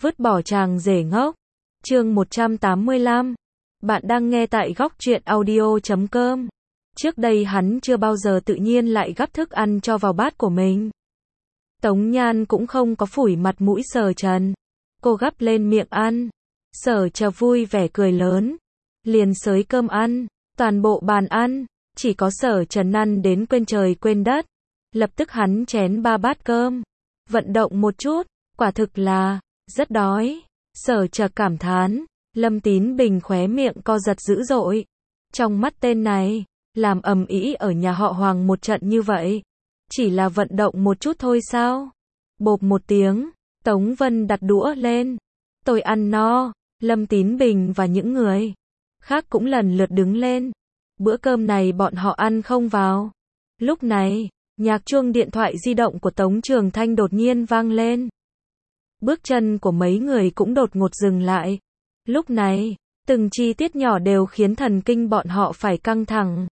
Vứt bỏ chàng rể ngốc. Chương 185. Bạn đang nghe tại góc truyện audio.com. Trước đây hắn chưa bao giờ tự nhiên lại gắp thức ăn cho vào bát của mình. Tống Nhan cũng không có phủi mặt mũi Sở Trần. Cô gắp lên miệng ăn. Sở Trần vui vẻ cười lớn. Liền xới cơm ăn. Toàn bộ bàn ăn. Chỉ có Sở Trần ăn đến quên trời quên đất. Lập tức hắn chén 3 bát cơm. Vận động một chút. Quả thực là rất đói. Sở Trần cảm thán. Lâm Tín Bình khóe miệng co giật dữ dội. Trong mắt tên này, làm ầm ĩ ở nhà họ Hoàng một trận như vậy, chỉ là vận động một chút thôi sao? Bộp một tiếng, Tống Vân đặt đũa lên. Tôi ăn no. Lâm Tín Bình và những người khác cũng lần lượt đứng lên. Bữa cơm này bọn họ ăn không vào. Lúc này, nhạc chuông điện thoại di động của Tống Trường Thanh đột nhiên vang lên. Bước chân của mấy người cũng đột ngột dừng lại. Lúc này, từng chi tiết nhỏ đều khiến thần kinh bọn họ phải căng thẳng.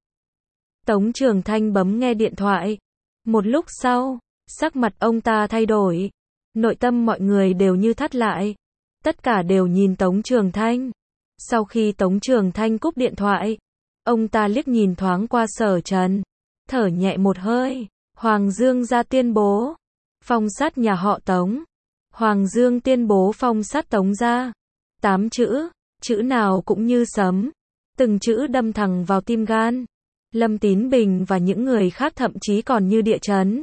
Tống Trường Thanh bấm nghe điện thoại. Một lúc sau, sắc mặt ông ta thay đổi. Nội tâm mọi người đều như thắt lại. Tất cả đều nhìn Tống Trường Thanh. Sau khi Tống Trường Thanh cúp điện thoại, ông ta liếc nhìn thoáng qua Sở Trần. Thở nhẹ một hơi. Hoàng Dương ra tuyên bố phong sát nhà họ Tống. Hoàng Dương tuyên bố phong sát Tống gia. 8 chữ, chữ nào cũng như sấm. Từng chữ đâm thẳng vào tim gan. Lâm Tín Bình và những người khác thậm chí còn như địa chấn.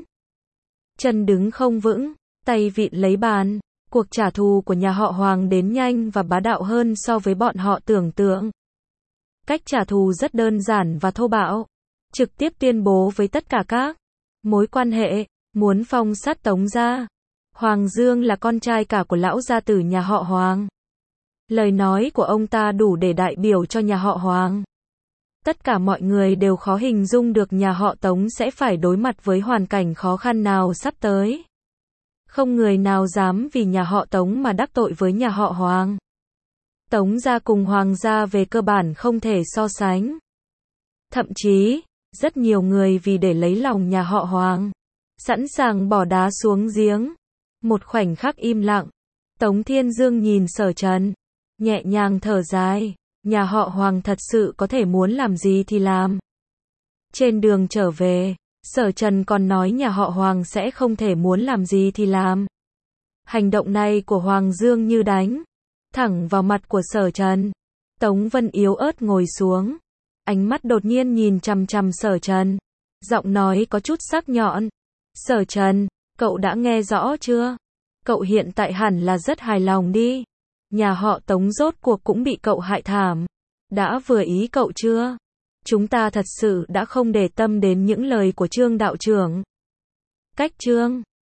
Chân đứng không vững, tay vịn lấy bàn. Cuộc trả thù của nhà họ Hoàng đến nhanh và bá đạo hơn so với bọn họ tưởng tượng. Cách trả thù rất đơn giản và thô bạo. Trực tiếp tuyên bố với tất cả các mối quan hệ, muốn phong sát Tống gia. Hoàng Dương là con trai cả của lão gia tử nhà họ Hoàng. Lời nói của ông ta đủ để đại biểu cho nhà họ Hoàng. Tất cả mọi người đều khó hình dung được nhà họ Tống sẽ phải đối mặt với hoàn cảnh khó khăn nào sắp tới. Không người nào dám vì nhà họ Tống mà đắc tội với nhà họ Hoàng. Tống gia cùng Hoàng gia về cơ bản không thể so sánh. Thậm chí, rất nhiều người vì để lấy lòng nhà họ Hoàng, sẵn sàng bỏ đá xuống giếng. Một khoảnh khắc im lặng, Tống Thiên Dương nhìn Sở Trần, nhẹ nhàng thở dài, nhà họ Hoàng thật sự có thể muốn làm gì thì làm. Trên đường trở về, Sở Trần còn nói nhà họ Hoàng sẽ không thể muốn làm gì thì làm. Hành động này của Hoàng Dương như đánh thẳng vào mặt của Sở Trần. Tống Vân yếu ớt ngồi xuống, ánh mắt đột nhiên nhìn chằm chằm Sở Trần, giọng nói có chút sắc nhọn. Sở Trần, cậu đã nghe rõ chưa? Cậu hiện tại hẳn là rất hài lòng đi. Nhà họ Tống rốt cuộc cũng bị cậu hại thảm. Đã vừa ý cậu chưa? Chúng ta thật sự đã không để tâm đến những lời của Trương đạo trưởng. Cách Trương